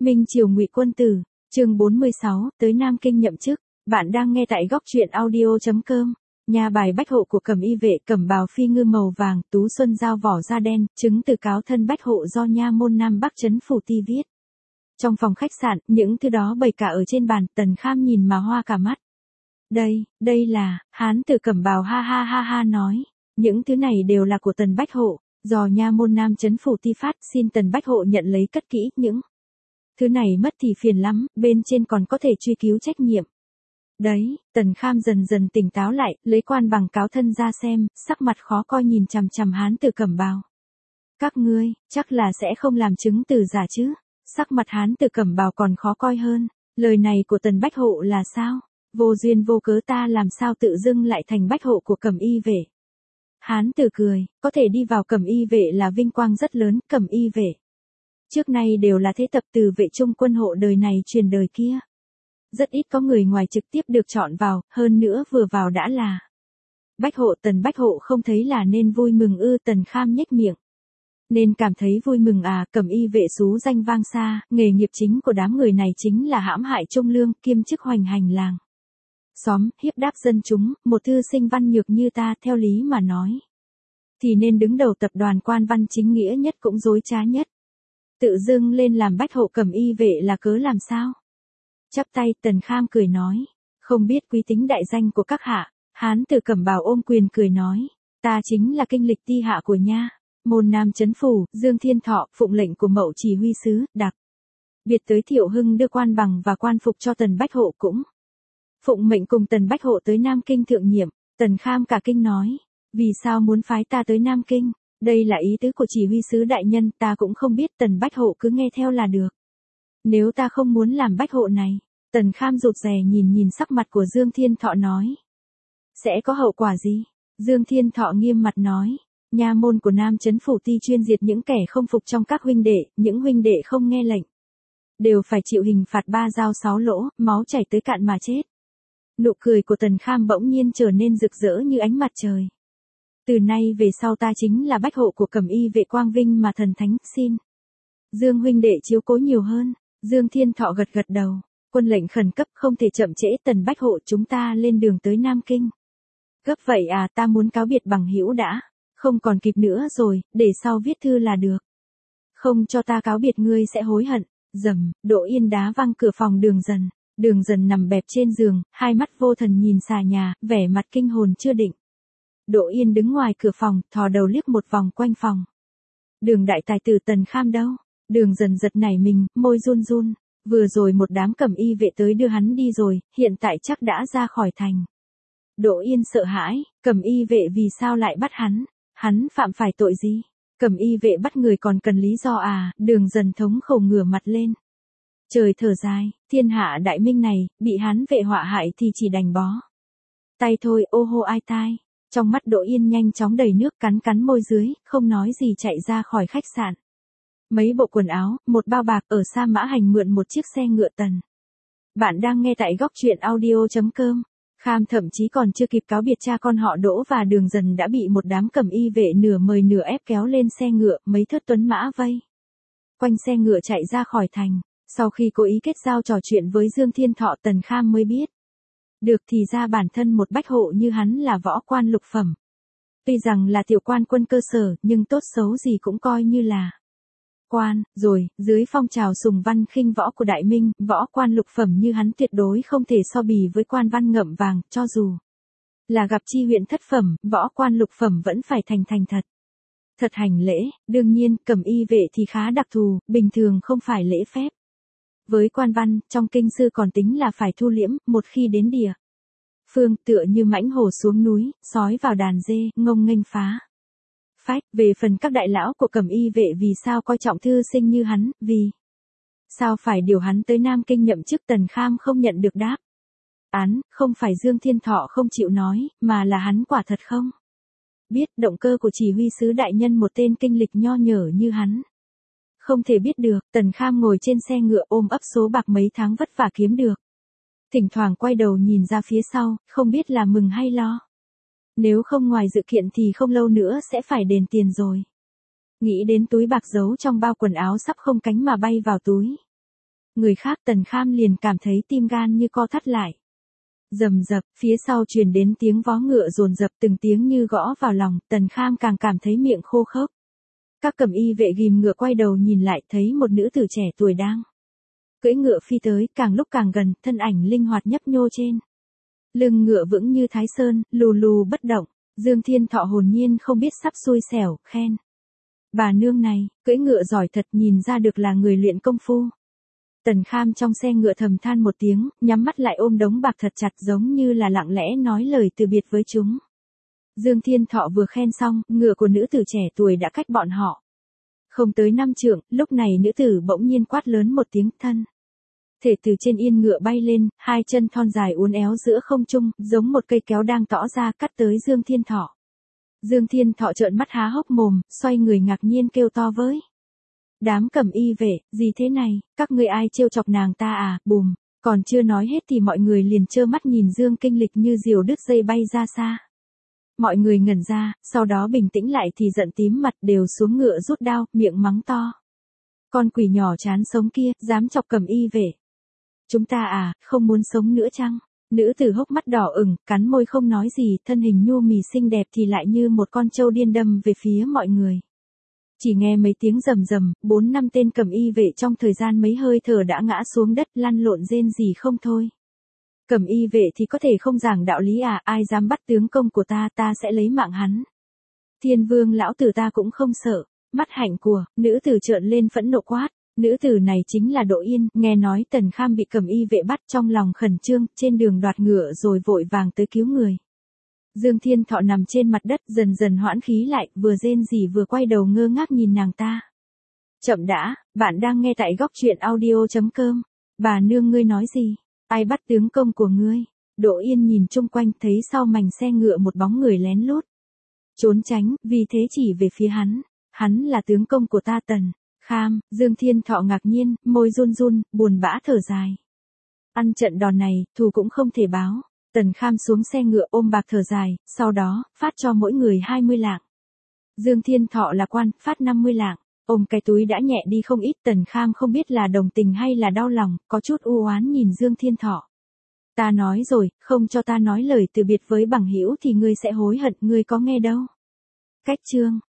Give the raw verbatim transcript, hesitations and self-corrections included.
Minh Triều Ngụy Quân Tử, chương bốn mươi sáu, tới Nam Kinh nhậm chức. Bạn đang nghe tại góc truyện audio chấm com. Nhà bài bách hộ của Cẩm Y vệ, cẩm bào phi ngư màu vàng, tú xuân dao vỏ da đen, chứng từ cáo thân bách hộ do nha môn Nam Bắc trấn phủ ti viết. Trong phòng khách sạn, những thứ đó bày cả ở trên bàn, Tần Kham nhìn mà hoa cả mắt. Đây, đây là, hán tử cẩm bào ha ha ha ha nói. Những thứ này đều là của Tần Bách Hộ, do nha môn Nam trấn phủ ti phát, xin Tần Bách Hộ nhận lấy cất kỹ, những thứ này mất thì phiền lắm, bên trên còn có thể truy cứu trách nhiệm. Đấy, Tần Kham dần dần tỉnh táo lại, lấy quan bằng cáo thân ra xem, sắc mặt khó coi nhìn chằm chằm hán tử cẩm bào. Các ngươi, chắc là sẽ không làm chứng từ giả chứ? Sắc mặt hán tử cẩm bào còn khó coi hơn, lời này của Tần Bách Hộ là sao? Vô duyên vô cớ ta làm sao tự dưng lại thành bách hộ của Cẩm Y vệ? Hán tử cười, có thể đi vào Cẩm Y vệ là vinh quang rất lớn, Cẩm Y vệ. Trước nay đều là thế tập từ vệ trung quân hộ đời này truyền đời kia. Rất ít có người ngoài trực tiếp được chọn vào, hơn nữa vừa vào đã là bách hộ. Tần Bách Hộ không thấy là nên vui mừng ư? Tần Kham nhếch miệng. Nên cảm thấy vui mừng à? Cẩm Y vệ xú danh vang xa, nghề nghiệp chính của đám người này chính là hãm hại trung lương, kiêm chức hoành hành làng xóm, hiếp đáp dân chúng. Một thư sinh văn nhược như ta, theo lý mà nói thì nên đứng đầu tập đoàn quan văn chính nghĩa nhất cũng dối trá nhất. Tự dưng lên làm bách hộ Cẩm Y vệ là cớ làm sao? Chắp tay, Tần Kham cười nói, không biết quý tính đại danh của các hạ. Hán tử cẩm bào ôm quyền cười nói, ta chính là kinh lịch ti hạ của nha môn Nam trấn phủ, Dương Thiên Thọ, phụng lệnh của Mậu chỉ huy sứ, đặc biệt tới Thiệu Hưng đưa quan bằng và quan phục cho Tần Bách Hộ, cũng phụng mệnh cùng Tần Bách Hộ tới Nam Kinh thượng nhiệm. Tần Kham cả kinh nói, vì sao muốn phái ta tới Nam Kinh? Đây là ý tứ của chỉ huy sứ đại nhân, ta cũng không biết. Tần Bách Hộ cứ nghe theo là được. Nếu ta không muốn làm bách hộ này, Tần Kham rụt rè nhìn nhìn sắc mặt của Dương Thiên Thọ nói, sẽ có hậu quả gì? Dương Thiên Thọ nghiêm mặt nói, nha môn của Nam trấn phủ ti chuyên diệt những kẻ không phục trong các huynh đệ, những huynh đệ không nghe lệnh đều phải chịu hình phạt ba dao sáu lỗ, máu chảy tới cạn mà chết. Nụ cười của Tần Kham bỗng nhiên trở nên rực rỡ như ánh mặt trời. Từ nay về sau ta chính là bách hộ của Cẩm Y vệ, quang vinh mà thần thánh, xin Dương huynh đệ chiếu cố nhiều hơn. Dương Thiên Thọ gật gật đầu, quân lệnh khẩn cấp không thể chậm trễ. Tần Bách Hộ, chúng ta lên đường tới Nam Kinh. Gấp vậy à? Ta muốn cáo biệt bằng hữu đã, không còn kịp nữa rồi, để sau viết thư là được. Không cho ta cáo biệt ngươi sẽ hối hận. Dầm, Đỗ Yên đá văng cửa phòng Đường Dần. Đường Dần nằm bẹp trên giường, hai mắt vô thần nhìn xà nhà, vẻ mặt kinh hồn chưa định. Đỗ Yên đứng ngoài cửa phòng, thò đầu liếc một vòng quanh phòng. Đường đại tài tử Tần Kham đâu? Đường Dần giật nảy mình, môi run run. Vừa rồi một đám Cẩm Y vệ tới đưa hắn đi rồi, hiện tại chắc đã ra khỏi thành. Đỗ Yên sợ hãi, Cẩm Y vệ vì sao lại bắt hắn? Hắn phạm phải tội gì? Cẩm Y vệ bắt người còn cần lý do à? Đường Dần thống khổ ngửa mặt lên. Trời thở dài, thiên hạ đại minh này, bị hắn vệ họa hại thì chỉ đành bó tay thôi. Ô hô ai tai. Trong mắt Đỗ Yên nhanh chóng đầy nước, cắn cắn môi dưới, không nói gì chạy ra khỏi khách sạn. Mấy bộ quần áo, một bao bạc, ở Sa Mã Hành mượn một chiếc xe ngựa Tần. Bạn đang nghe tại góc truyện audio chấm com. Kham thậm chí còn chưa kịp cáo biệt cha con họ Đỗ và Đường Dần đã bị một đám Cẩm Y vệ nửa mời nửa ép kéo lên xe ngựa, mấy thớt tuấn mã vây quanh xe ngựa chạy ra khỏi thành. Sau khi cố ý kết giao trò chuyện với Dương Thiên Thọ, Tần Kham mới biết được thì ra bản thân một bách hộ như hắn là võ quan lục phẩm. Tuy rằng là tiểu quan quân cơ sở, nhưng tốt xấu gì cũng coi như là quan, rồi, dưới phong trào sùng văn khinh võ của Đại Minh, võ quan lục phẩm như hắn tuyệt đối không thể so bì với quan văn ngậm vàng, cho dù là gặp chi huyện thất phẩm, võ quan lục phẩm vẫn phải thành thành thật. Thật hành lễ, đương nhiên, Cẩm Y vệ thì khá đặc thù, bình thường không phải lễ phép. Với quan văn, trong kinh sư còn tính là phải thu liễm, một khi đến địa phương, tựa như mãnh hổ xuống núi, sói vào đàn dê, ngông nghênh phá phách. Về phần các đại lão của Cẩm Y vệ vì sao coi trọng thư sinh như hắn, vì sao phải điều hắn tới Nam Kinh nhậm chức? Tần Kham không nhận được đáp án. Không phải Dương Thiên Thọ không chịu nói, mà là hắn quả thật không biết động cơ của chỉ huy sứ đại nhân. Một tên kinh lịch nho nhở như hắn không thể biết được. Tần Kham ngồi trên xe ngựa ôm ấp số bạc mấy tháng vất vả kiếm được. Thỉnh thoảng quay đầu nhìn ra phía sau, không biết là mừng hay lo. Nếu không ngoài dự kiện thì không lâu nữa sẽ phải đền tiền rồi. Nghĩ đến túi bạc giấu trong bao quần áo sắp không cánh mà bay vào túi người khác Tần Kham liền cảm thấy tim gan như co thắt lại. Rầm rập, phía sau truyền đến tiếng vó ngựa dồn dập từng tiếng như gõ vào lòng, Tần Kham càng cảm thấy miệng khô khốc. Các cẩm y vệ ghim ngựa quay đầu nhìn lại thấy một nữ tử trẻ tuổi đang cưỡi ngựa phi tới, càng lúc càng gần, thân ảnh linh hoạt nhấp nhô trên lưng ngựa vững như Thái Sơn, lù lù bất động. Dương Thiên Thọ hồn nhiên không biết sắp xui xẻo, khen. Bà nương này, cưỡi ngựa giỏi thật, nhìn ra được là người luyện công phu. Tần Kham trong xe ngựa thầm than một tiếng, nhắm mắt lại ôm đống bạc thật chặt giống như là lặng lẽ nói lời từ biệt với chúng. Dương Thiên Thọ vừa khen xong, ngựa của nữ tử trẻ tuổi đã cách bọn họ không tới năm trượng, lúc này nữ tử bỗng nhiên quát lớn một tiếng, thân thể từ trên yên ngựa bay lên, hai chân thon dài uốn éo giữa không trung, giống một cây kéo đang tỏ ra cắt tới Dương Thiên Thọ. Dương Thiên Thọ trợn mắt há hốc mồm, xoay người ngạc nhiên kêu to với đám cẩm y vệ, gì thế này, các ngươi ai trêu chọc nàng ta à, bùm, còn chưa nói hết thì mọi người liền trơ mắt nhìn Dương Kinh Lịch như diều đứt dây bay ra xa. Mọi người ngẩn ra, sau đó bình tĩnh lại thì giận tím mặt đều xuống ngựa rút đao, miệng mắng to. Con quỷ nhỏ chán sống kia, dám chọc cẩm y vệ. Chúng ta à, không muốn sống nữa chăng? Nữ tử hốc mắt đỏ ửng, cắn môi không nói gì, thân hình nhu mì xinh đẹp thì lại như một con trâu điên đâm về phía mọi người. Chỉ nghe mấy tiếng rầm rầm, bốn năm tên cẩm y vệ trong thời gian mấy hơi thở đã ngã xuống đất lăn lộn rên rỉ không thôi. Cẩm y vệ thì có thể không giảng đạo lý à, ai dám bắt tướng công của ta, ta sẽ lấy mạng hắn. Thiên vương lão tử ta cũng không sợ, mắt hạnh của, nữ tử trợn lên phẫn nộ quát. Nữ tử này chính là Đỗ Yên, nghe nói Tần Kham bị cẩm y vệ bắt trong lòng khẩn trương, trên đường đoạt ngựa rồi vội vàng tới cứu người. Dương Thiên Thọ nằm trên mặt đất dần dần hoãn khí lại, vừa rên rỉ vừa quay đầu ngơ ngác nhìn nàng ta. Chậm đã, bạn đang nghe tại góc truyện audio chấm com. Bà nương ngươi nói gì? Ai bắt tướng công của ngươi? Đỗ Yên nhìn chung quanh thấy sau mảnh xe ngựa một bóng người lén lút trốn tránh, vì thế chỉ về phía hắn. Hắn là tướng công của ta Tần Kham. Dương Thiên Thọ ngạc nhiên, môi run run, buồn bã thở dài. Ăn trận đòn này, thù cũng không thể báo. Tần Kham xuống xe ngựa ôm bạc thở dài, sau đó, phát cho mỗi người hai mươi lạng. Dương Thiên Thọ là quan, phát năm mươi lạng. Ôm cái túi đã nhẹ đi không ít, Tần Kham không biết là đồng tình hay là đau lòng, có chút u oán nhìn Dương Thiên Thọ. Ta nói rồi, không cho ta nói lời từ biệt với bằng hữu thì ngươi sẽ hối hận, ngươi có nghe đâu. Cách chương